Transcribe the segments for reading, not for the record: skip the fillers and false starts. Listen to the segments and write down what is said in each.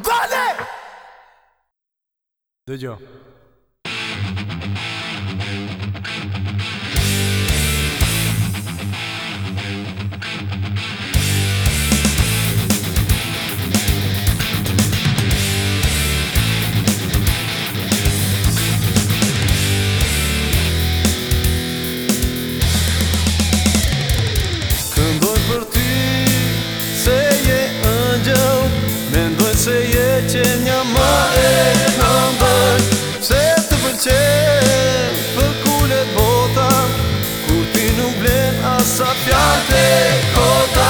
Dale! Dëgjo. Këndoj për ty se je ëngjël, mendoj se je qenja më e ëmbël. Se të pëlqen për kulet bota, kur ti nuk blen asa fjalë të kota.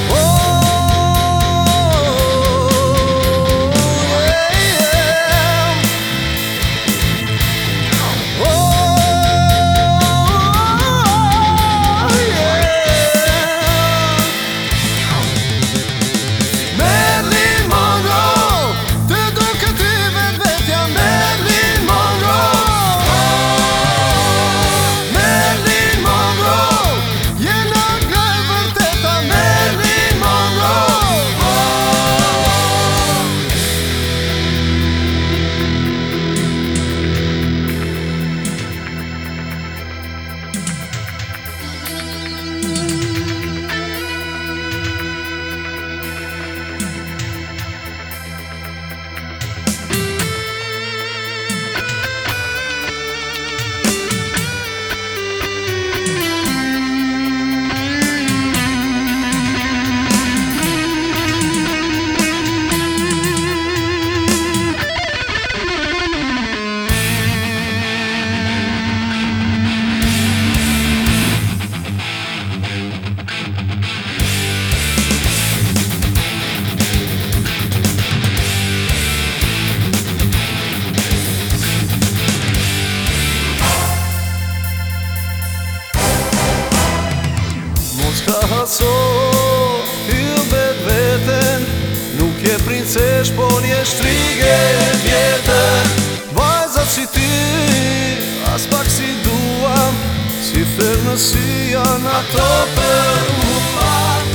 Ka haso, hyll veten, nuk je princesh, po një shtrige vjetën. Vajzat si ty, as pak si duam, si therë në sy janë ato për mua.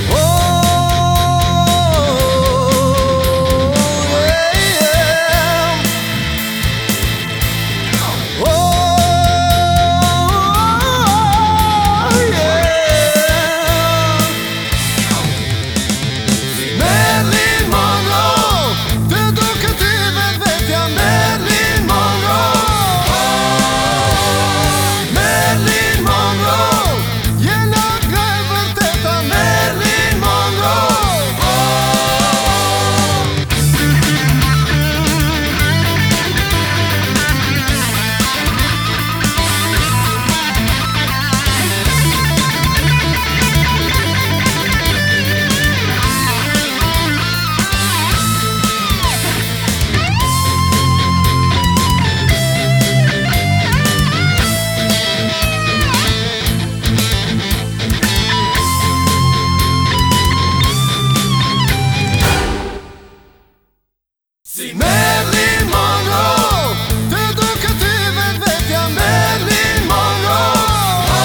Si Marilyn Monroe, të duket ty vetvetja Marilyn Monroe.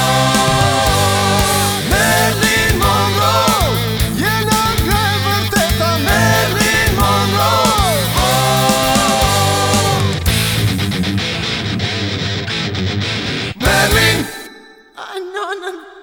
Marilyn Monroe, je në graj vërteta Marilyn Monroe. Marilyn, Ay, no.